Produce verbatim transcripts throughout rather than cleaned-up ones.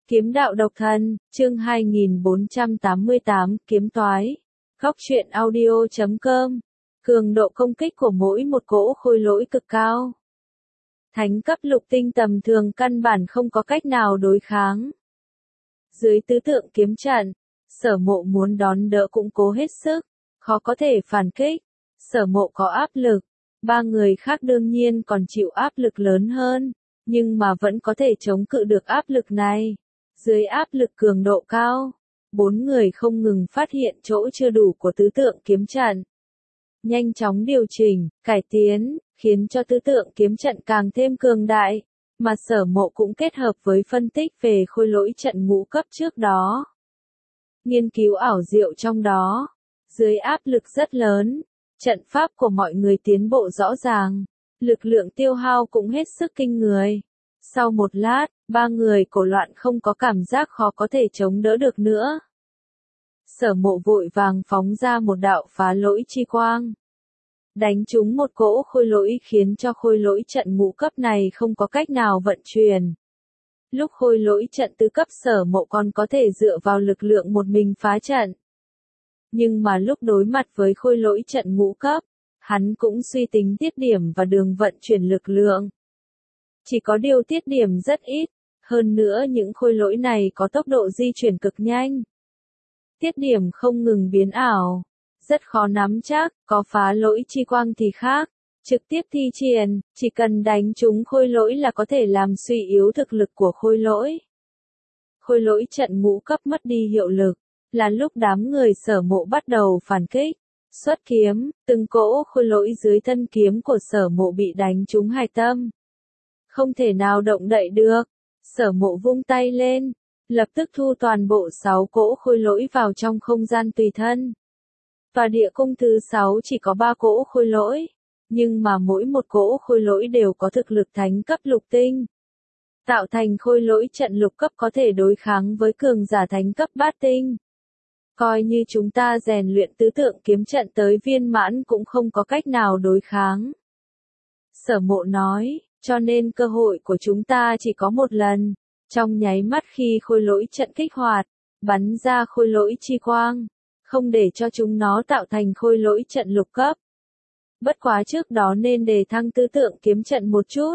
Kiếm đạo độc thân, chương hai nghìn bốn trăm tám mươi tám, kiếm toái. Góc truyện audio chấm com. Cường độ công kích của mỗi một cỗ khôi lỗi cực cao. Thánh cấp lục tinh tầm thường căn bản không có cách nào đối kháng. Dưới tứ tượng kiếm trận, Sở Mộ muốn đón đỡ cũng cố hết sức, khó có thể phản kích. Sở Mộ có áp lực, ba người khác đương nhiên còn chịu áp lực lớn hơn, nhưng mà vẫn có thể chống cự được áp lực này. Dưới áp lực cường độ cao, bốn người không ngừng phát hiện chỗ chưa đủ của tứ tượng kiếm trận. Nhanh chóng điều chỉnh, cải tiến, khiến cho tứ tượng kiếm trận càng thêm cường đại, mà Sở Mộ cũng kết hợp với phân tích về khôi lỗi trận ngũ cấp trước đó. Nghiên cứu ảo diệu trong đó, dưới áp lực rất lớn, trận pháp của mọi người tiến bộ rõ ràng, lực lượng tiêu hao cũng hết sức kinh người. Sau một lát, ba người cổ loạn không có cảm giác khó có thể chống đỡ được nữa. Sở Mộ vội vàng phóng ra một đạo phá lỗi chi quang. Đánh trúng một cỗ khôi lỗi khiến cho khôi lỗi trận ngũ cấp này không có cách nào vận chuyển. Lúc khôi lỗi trận tứ cấp Sở Mộ còn có thể dựa vào lực lượng một mình phá trận. Nhưng mà lúc đối mặt với khôi lỗi trận ngũ cấp, hắn cũng suy tính tiết điểm và đường vận chuyển lực lượng. Chỉ có điều tiết điểm rất ít, hơn nữa những khôi lỗi này có tốc độ di chuyển cực nhanh. Tiết điểm không ngừng biến ảo, rất khó nắm chắc, có phá lỗi chi quang thì khác, trực tiếp thi triển, chỉ cần đánh trúng khôi lỗi là có thể làm suy yếu thực lực của khôi lỗi. Khôi lỗi trận ngũ cấp mất đi hiệu lực, là lúc đám người Sở Mộ bắt đầu phản kích. Xuất kiếm, từng cỗ khôi lỗi dưới thân kiếm của Sở Mộ bị đánh trúng hạch tâm. Không thể nào động đậy được. Sở Mộ vung tay lên, lập tức thu toàn bộ sáu cỗ khôi lỗi vào trong không gian tùy thân. Và địa cung thứ sáu chỉ có ba cỗ khôi lỗi, nhưng mà mỗi một cỗ khôi lỗi đều có thực lực thánh cấp lục tinh. Tạo thành khôi lỗi trận lục cấp có thể đối kháng với cường giả thánh cấp bát tinh. Coi như chúng ta rèn luyện tứ tượng kiếm trận tới viên mãn cũng không có cách nào đối kháng. Sở Mộ nói, cho nên cơ hội của chúng ta chỉ có một lần, trong nháy mắt khi khôi lỗi trận kích hoạt, bắn ra khôi lỗi chi quang, không để cho chúng nó tạo thành khôi lỗi trận lục cấp. Bất quá trước đó nên đề thăng tứ tượng kiếm trận một chút.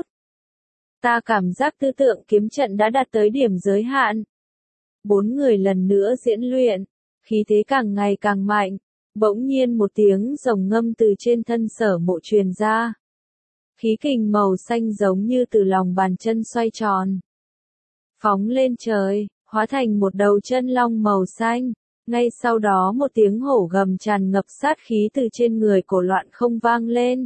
Ta cảm giác tứ tượng kiếm trận đã đạt tới điểm giới hạn. Bốn người lần nữa diễn luyện, khí thế càng ngày càng mạnh, bỗng nhiên một tiếng rồng ngâm từ trên thân Sở Mộ truyền ra. Khí kình màu xanh giống như từ lòng bàn chân xoay tròn. Phóng lên trời, hóa thành một đầu chân long màu xanh. Ngay sau đó một tiếng hổ gầm tràn ngập sát khí từ trên người cổ loạn không vang lên.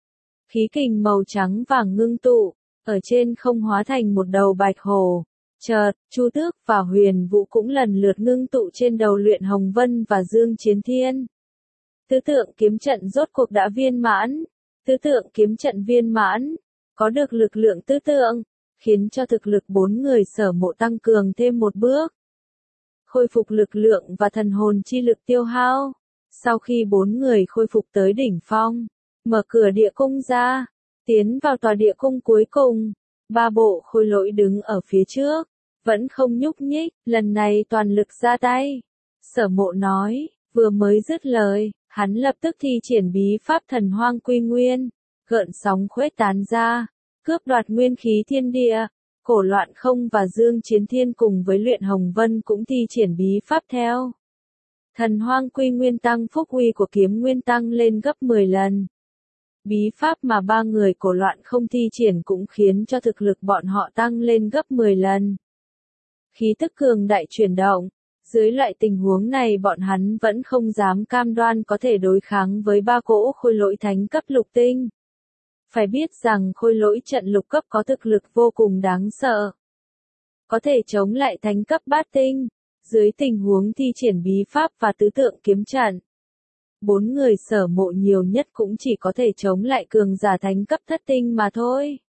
Khí kình màu trắng vàng ngưng tụ, ở trên không hóa thành một đầu bạch hổ. Chợt, Chu Tước và Huyền Vũ cũng lần lượt ngưng tụ trên đầu Luyện Hồng Vân và Dương Chiến Thiên. Tứ tượng kiếm trận rốt cuộc đã viên mãn. Tứ tượng kiếm trận viên mãn, có được lực lượng tứ tượng, khiến cho thực lực bốn người Sở Mộ tăng cường thêm một bước. Khôi phục lực lượng và thần hồn chi lực tiêu hao. Sau khi bốn người khôi phục tới đỉnh phong, mở cửa địa cung ra, tiến vào tòa địa cung cuối cùng. Ba bộ khôi lỗi đứng ở phía trước, vẫn không nhúc nhích, lần này toàn lực ra tay. Sở Mộ nói, vừa mới dứt lời, hắn lập tức thi triển bí pháp thần hoang quy nguyên, gợn sóng khuếch tán ra, cướp đoạt nguyên khí thiên địa. Cổ loạn không và Dương Chiến Thiên cùng với Luyện Hồng Vân cũng thi triển bí pháp theo. Thần hoang quy nguyên tăng phúc uy của kiếm nguyên tăng lên gấp mười lần. Bí pháp mà ba người cổ loạn không thi triển cũng khiến cho thực lực bọn họ tăng lên gấp mười lần. Khí tức cường đại chuyển động. Dưới loại tình huống này bọn hắn vẫn không dám cam đoan có thể đối kháng với ba cỗ khôi lỗi thánh cấp lục tinh. Phải biết rằng khôi lỗi trận lục cấp có thực lực vô cùng đáng sợ. Có thể chống lại thánh cấp bát tinh, dưới tình huống thi triển bí pháp và tứ tượng kiếm trận. Bốn người Sở Mộ nhiều nhất cũng chỉ có thể chống lại cường giả thánh cấp thất tinh mà thôi.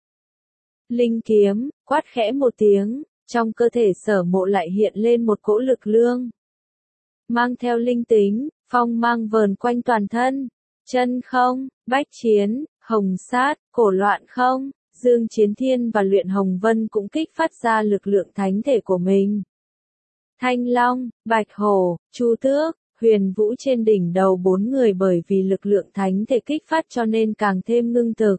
Linh kiếm, quát khẽ một tiếng. Trong cơ thể Sở Mộ lại hiện lên một cỗ lực lượng. Mang theo linh tính, phong mang vờn quanh toàn thân. Chân không, bách chiến, hồng sát, cổ loạn không, Dương Chiến Thiên và Luyện Hồng Vân cũng kích phát ra lực lượng thánh thể của mình. Thanh Long, Bạch Hổ, Chu Tước, Huyền Vũ trên đỉnh đầu bốn người bởi vì lực lượng thánh thể kích phát cho nên càng thêm ngưng thực.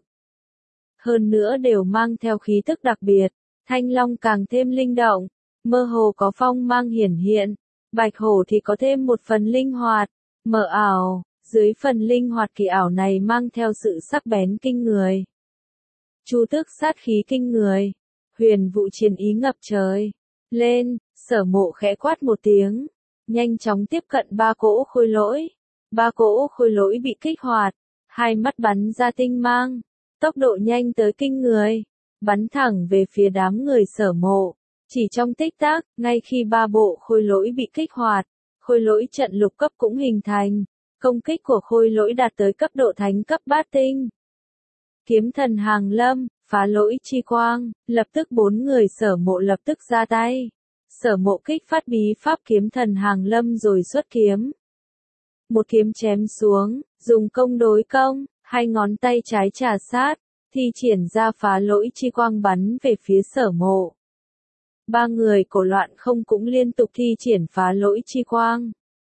Hơn nữa đều mang theo khí tức đặc biệt, Thanh Long càng thêm linh động, mơ hồ có phong mang hiển hiện, Bạch Hổ thì có thêm một phần linh hoạt, mờ ảo, dưới phần linh hoạt kỳ ảo này mang theo sự sắc bén kinh người. Chu Tước sát khí kinh người, Huyền Vũ chiến ý ngập trời. Lên, Sở Mộ khẽ quát một tiếng, nhanh chóng tiếp cận ba cỗ khôi lỗi. Ba cỗ khôi lỗi bị kích hoạt, hai mắt bắn ra tinh mang, tốc độ nhanh tới kinh người, bắn thẳng về phía đám người Sở Mộ. Chỉ trong tích tắc, ngay khi ba bộ khôi lỗi bị kích hoạt, khôi lỗi trận lục cấp cũng hình thành, công kích của khôi lỗi đạt tới cấp độ thánh cấp bát tinh. Kiếm thần hàng lâm, phá lỗi chi quang, lập tức bốn người Sở Mộ lập tức ra tay. Sở Mộ kích phát bí pháp kiếm thần hàng lâm rồi xuất kiếm. Một kiếm chém xuống, dùng công đối công, hai ngón tay trái trà sát, thi triển ra phá lỗi chi quang bắn về phía Sở Mộ. Ba người cổ loạn không cũng liên tục thi triển phá lỗi chi quang.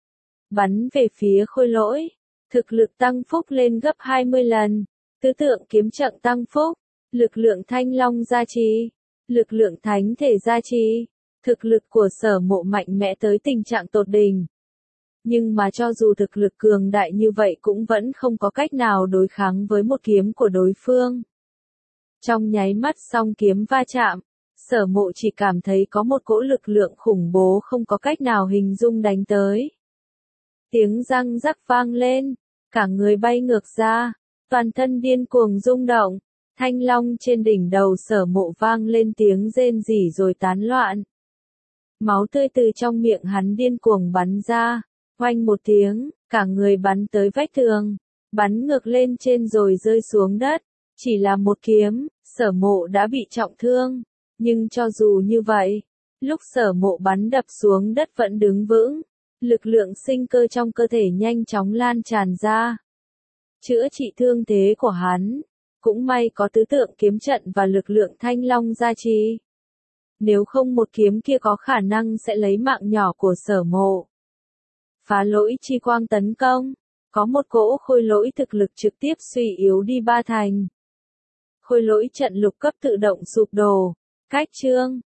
Bắn về phía khôi lỗi, thực lực tăng phúc lên gấp hai mươi lần, tứ tượng kiếm trận tăng phúc, lực lượng Thanh Long gia trì, lực lượng thánh thể gia trì, thực lực của Sở Mộ mạnh mẽ tới tình trạng tột đỉnh. Nhưng mà cho dù thực lực cường đại như vậy cũng vẫn không có cách nào đối kháng với một kiếm của đối phương. Trong nháy mắt song kiếm va chạm, Sở Mộ chỉ cảm thấy có một cỗ lực lượng khủng bố không có cách nào hình dung đánh tới. Tiếng răng rắc vang lên, cả người bay ngược ra, toàn thân điên cuồng rung động, Thanh Long trên đỉnh đầu Sở Mộ vang lên tiếng rên rỉ rồi tán loạn. Máu tươi từ trong miệng hắn điên cuồng bắn ra, oanh một tiếng, cả người bắn tới vách tường, bắn ngược lên trên rồi rơi xuống đất. Chỉ là một kiếm, Sở Mộ đã bị trọng thương, nhưng cho dù như vậy, lúc Sở Mộ bắn đập xuống đất vẫn đứng vững, lực lượng sinh cơ trong cơ thể nhanh chóng lan tràn ra, chữa trị thương thế của hắn. Cũng may có tứ tượng kiếm trận và lực lượng Thanh Long gia trì. Nếu không một kiếm kia có khả năng sẽ lấy mạng nhỏ của Sở Mộ. Phá lỗi chi quang tấn công, có một cỗ khôi lỗi thực lực trực tiếp suy yếu đi ba thành. Khôi lỗi trận lục cấp tự động sụp đổ, cách chương.